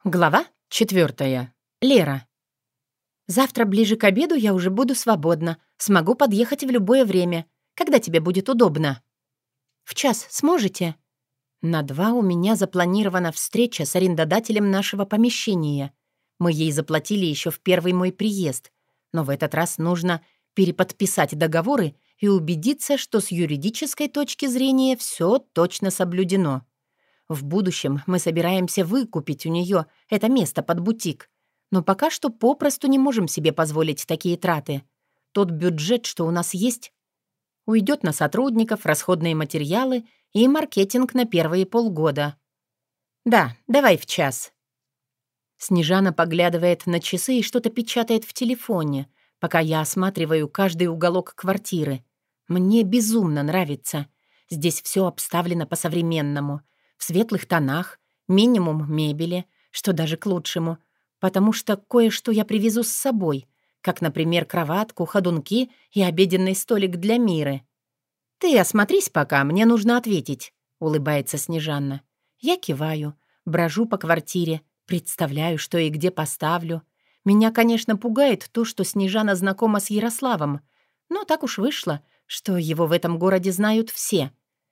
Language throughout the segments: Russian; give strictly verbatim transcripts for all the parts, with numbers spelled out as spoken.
Глава четвертая. Лера. «Завтра ближе к обеду я уже буду свободна. Смогу подъехать в любое время. Когда тебе будет удобно?» «В час сможете?» «На два у меня запланирована встреча с арендодателем нашего помещения. Мы ей заплатили еще в первый мой приезд. Но в этот раз нужно переподписать договоры и убедиться, что с юридической точки зрения все точно соблюдено. В будущем мы собираемся выкупить у нее это место под бутик, но пока что попросту не можем себе позволить такие траты. Тот бюджет, что у нас есть, уйдет на сотрудников, расходные материалы и маркетинг на первые полгода. Да, давай в час». Снежана поглядывает на часы и что-то печатает в телефоне, пока я осматриваю каждый уголок квартиры. Мне безумно нравится. Здесь все обставлено по-современному. В светлых тонах, минимум мебели, что даже к лучшему, потому что кое-что я привезу с собой, как, например, кроватку, ходунки и обеденный столик для Миры. «Ты осмотрись пока, мне нужно ответить», — улыбается Снежанна. Я киваю, брожу по квартире, представляю, что и где поставлю. Меня, конечно, пугает то, что Снежана знакома с Ярославом, но так уж вышло, что его в этом городе знают все.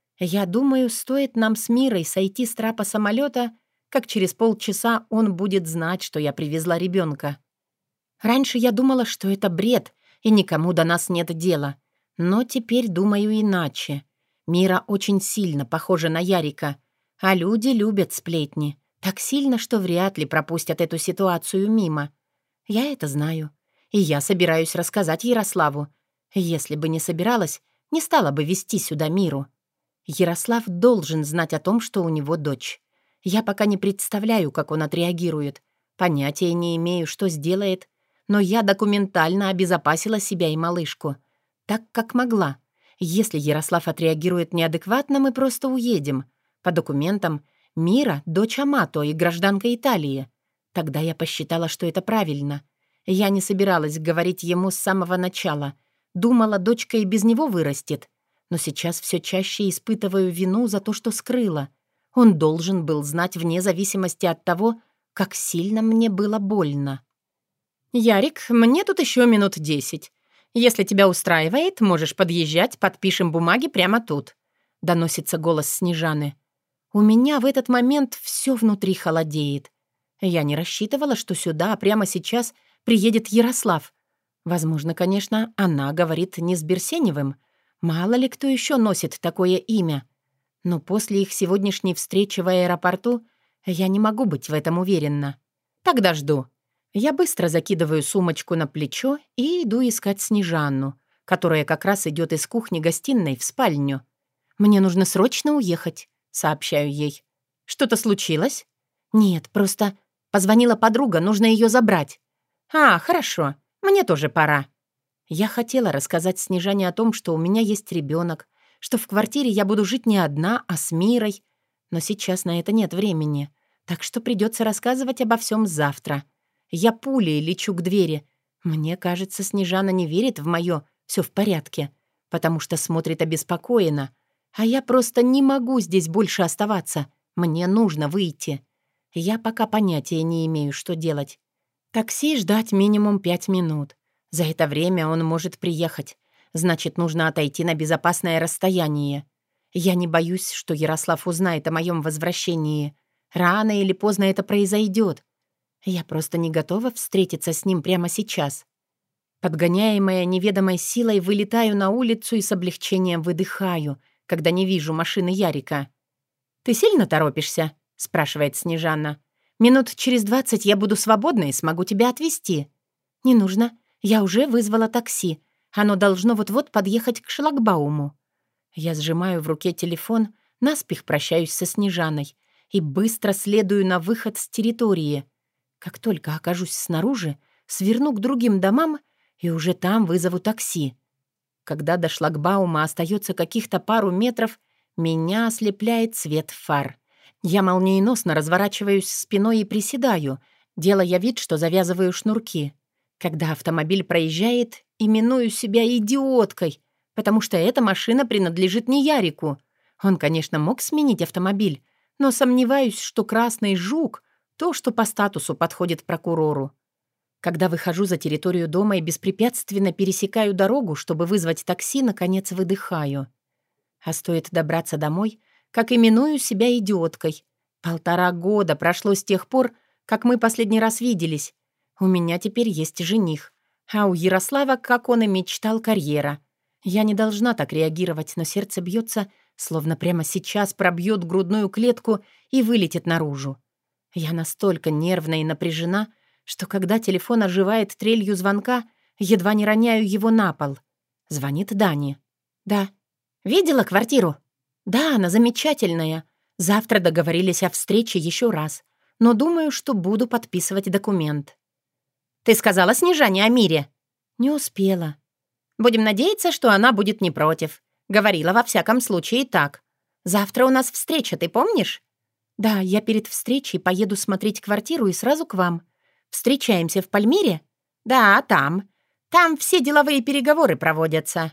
Я думаю, стоит нам с Мирой сойти с трапа самолета, как через полчаса он будет знать, что я привезла ребенка. Раньше я думала, что это бред, и никому до нас нет дела. Но теперь думаю иначе. Мира очень сильно похожа на Ярика, а люди любят сплетни. Так сильно, что вряд ли пропустят эту ситуацию мимо. Я это знаю. И я собираюсь рассказать Ярославу. Если бы не собиралась, не стала бы вести сюда Миру. Ярослав должен знать о том, что у него дочь. Я пока не представляю, как он отреагирует. Понятия не имею, что сделает, но я документально обезопасила себя и малышку. Так, как могла. Если Ярослав отреагирует неадекватно, мы просто уедем. По документам, Мира — дочь Амато и гражданка Италии. Тогда я посчитала, что это правильно. Я не собиралась говорить ему с самого начала. Думала, дочка и без него вырастет. Но сейчас все чаще испытываю вину за то, что скрыла. Он должен был знать вне зависимости от того, как сильно мне было больно. «Ярик, мне тут еще минут десять. Если тебя устраивает, можешь подъезжать, подпишем бумаги прямо тут», — доносится голос Снежаны. У меня в этот момент все внутри холодеет. Я не рассчитывала, что сюда прямо сейчас приедет Ярослав. Возможно, конечно, она говорит не с Берсеневым. Мало ли кто еще носит такое имя. Но после их сегодняшней встречи в аэропорту я не могу быть в этом уверена. Тогда жду. Я быстро закидываю сумочку на плечо и иду искать Снежанну, которая как раз идет из кухни-гостиной в спальню. «Мне нужно срочно уехать», — сообщаю ей. «Что-то случилось?» «Нет, просто позвонила подруга, нужно ее забрать». «А, хорошо, мне тоже пора». Я хотела рассказать Снежане о том, что у меня есть ребенок, что в квартире я буду жить не одна, а с Мирой. Но сейчас на это нет времени, так что придется рассказывать обо всем завтра. Я пулей лечу к двери. Мне кажется, Снежана не верит в мое «все в порядке», потому что смотрит обеспокоенно. А я просто не могу здесь больше оставаться. Мне нужно выйти. Я пока понятия не имею, что делать. Такси ждать минимум пять минут. За это время он может приехать. Значит, нужно отойти на безопасное расстояние. Я не боюсь, что Ярослав узнает о моем возвращении. Рано или поздно это произойдет. Я просто не готова встретиться с ним прямо сейчас. Подгоняемая неведомой силой, вылетаю на улицу и с облегчением выдыхаю, когда не вижу машины Ярика. «Ты сильно торопишься?» — спрашивает Снежана. «Минут через двадцать я буду свободна и смогу тебя отвезти». «Не нужно. Я уже вызвала такси. Оно должно вот-вот подъехать к шлагбауму». Я сжимаю в руке телефон, наспех прощаюсь со Снежаной и быстро следую на выход с территории. Как только окажусь снаружи, сверну к другим домам и уже там вызову такси. Когда до шлагбаума остается каких-то пару метров, меня ослепляет свет фар. Я молниеносно разворачиваюсь спиной и приседаю, делая вид, что завязываю шнурки. Когда автомобиль проезжает, именую себя идиоткой, потому что эта машина принадлежит не Ярику. Он, конечно, мог сменить автомобиль, но сомневаюсь, что красный жук То, что по статусу подходит прокурору. Когда выхожу за территорию дома и беспрепятственно пересекаю дорогу, чтобы вызвать такси, наконец выдыхаю. А стоит добраться домой, как именую себя идиоткой. Полтора года прошло с тех пор, как мы последний раз виделись. У меня теперь есть жених. А у Ярослава, как он и мечтал, карьера. Я не должна так реагировать, но сердце бьется, словно прямо сейчас пробьет грудную клетку и вылетит наружу. Я настолько нервна и напряжена, что когда телефон оживает трелью звонка, едва не роняю его на пол. Звонит Дани. «Да». «Видела квартиру?» «Да, она замечательная. Завтра договорились о встрече еще раз, но думаю, что буду подписывать документ». «Ты сказала Снежане о мире?» «Не успела». «Будем надеяться, что она будет не против. Говорила во всяком случае так. Завтра у нас встреча, ты помнишь?» «Да, я перед встречей поеду смотреть квартиру и сразу к вам. Встречаемся в Пальмире?» «Да, там. Там все деловые переговоры проводятся».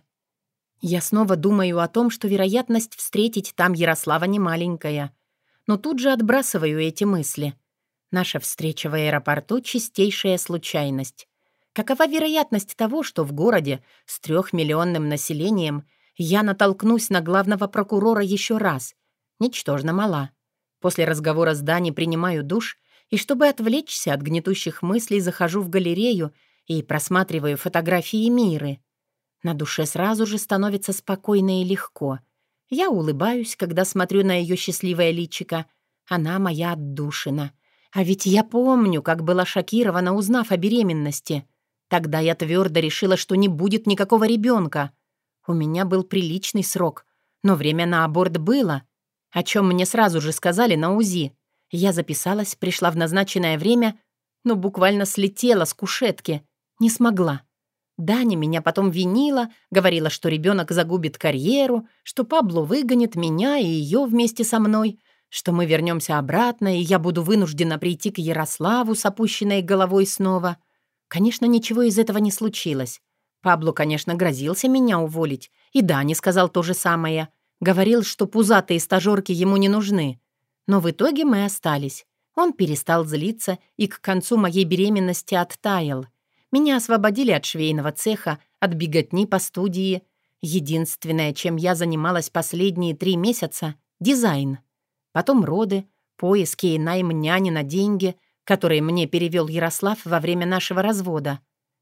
Я снова думаю о том, что вероятность встретить там Ярослава немаленькая. Но тут же отбрасываю эти мысли. Наша встреча в аэропорту — чистейшая случайность. Какова вероятность того, что в городе с трехмиллионным населением я натолкнусь на главного прокурора еще раз? Ничтожно мала. После разговора с Дани принимаю душ, и чтобы отвлечься от гнетущих мыслей, захожу в галерею и просматриваю фотографии Миры. На душе сразу же становится спокойно и легко. Я улыбаюсь, когда смотрю на ее счастливое личико. Она моя отдушина. А ведь я помню, как была шокирована, узнав о беременности. Тогда я твердо решила, что не будет никакого ребенка. У меня был приличный срок, но время на аборт было, о чем мне сразу же сказали на УЗИ. Я записалась, пришла в назначенное время, но буквально слетела с кушетки. Не смогла. Даня меня потом винила, говорила, что ребенок загубит карьеру, что Пабло выгонит меня и ее вместе со мной, что мы вернемся обратно, и я буду вынуждена прийти к Ярославу с опущенной головой снова. Конечно, ничего из этого не случилось. Пабло, конечно, грозился меня уволить, и Даня сказал то же самое. Говорил, что пузатые стажерки ему не нужны. Но в итоге мы остались. Он перестал злиться и к концу моей беременности оттаял. Меня освободили от швейного цеха, от беготни по студии. Единственное, чем я занималась последние три месяца — дизайн. Потом роды, поиски и найм няни на деньги, которые мне перевел Ярослав во время нашего развода.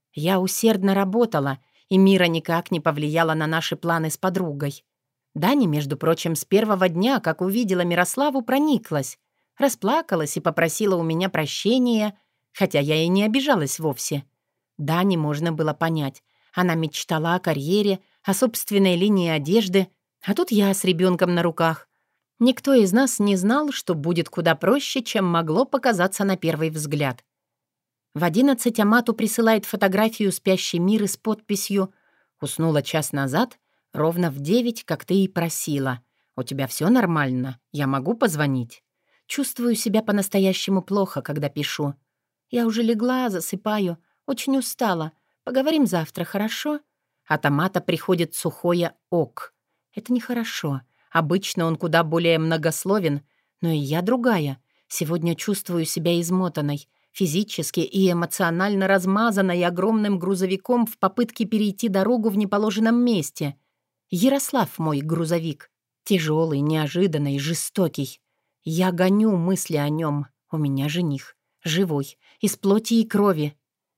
Я усердно работала, и Мира никак не повлияла на наши планы с подругой. Даня, между прочим, с первого дня, как увидела Мирославу, прониклась, расплакалась и попросила у меня прощения, хотя я и не обижалась вовсе. Дане можно было понять. Она мечтала о карьере, о собственной линии одежды, а тут я с ребенком на руках. Никто из нас не знал, что будет куда проще, чем могло показаться на первый взгляд. В одиннадцать Амату присылает фотографию спящей Миры с подписью «Уснула час назад, ровно в девять, как ты и просила. У тебя все нормально? Я могу позвонить?» Чувствую себя по-настоящему плохо, когда пишу. Я уже легла, засыпаю, очень устала. Поговорим завтра, хорошо? От Амата приходит сухое «ок». Это нехорошо. Обычно он куда более многословен, но и я другая. Сегодня чувствую себя измотанной, физически и эмоционально размазанной огромным грузовиком в попытке перейти дорогу в неположенном месте. Ярослав мой грузовик. Тяжелый, неожиданный, жестокий. Я гоню мысли о нем. У меня жених. Живой. Из плоти и крови.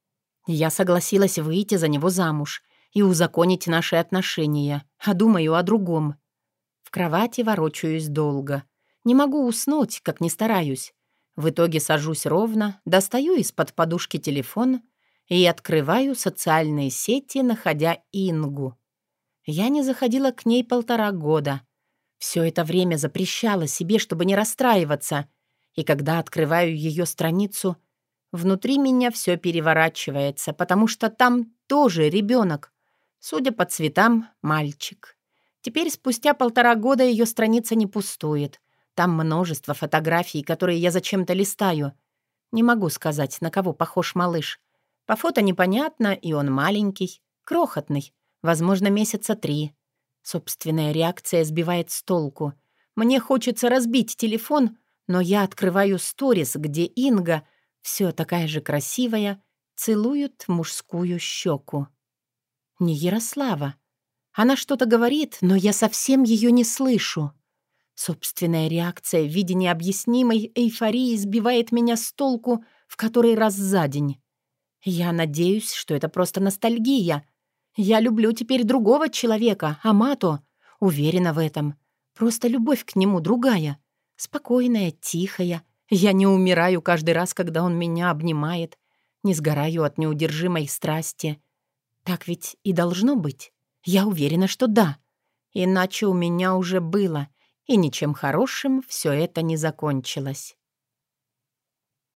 Я согласилась выйти за него замуж и узаконить наши отношения, а думаю о другом. В кровати ворочаюсь долго. Не могу уснуть, как ни стараюсь. В итоге сажусь ровно, достаю из-под подушки телефон и открываю социальные сети, находя Ингу. Я не заходила к ней полтора года. Все это время запрещала себе, чтобы не расстраиваться. И когда открываю ее страницу, внутри меня все переворачивается, потому что там тоже ребенок. Судя по цветам, мальчик. Теперь, спустя полтора года, ее страница не пустует. Там множество фотографий, которые я зачем-то листаю. Не могу сказать, на кого похож малыш. По фото непонятно, и он маленький, крохотный, возможно, месяца три. Собственная реакция сбивает с толку. Мне хочется разбить телефон, Но я открываю сторис, где Инга, все такая же красивая, целует мужскую щеку. Не Ярослава. Она что-то говорит, но я совсем ее не слышу. Собственная реакция в виде необъяснимой эйфории сбивает меня с толку в который раз за день. Я надеюсь, что это просто ностальгия. Я люблю теперь другого человека, Амато. Уверена в этом. Просто любовь к нему другая. Спокойная, тихая. Я не умираю каждый раз, когда он меня обнимает. Не сгораю от неудержимой страсти. Так ведь и должно быть. Я уверена, что да. Иначе у меня уже было, и ничем хорошим все это не закончилось.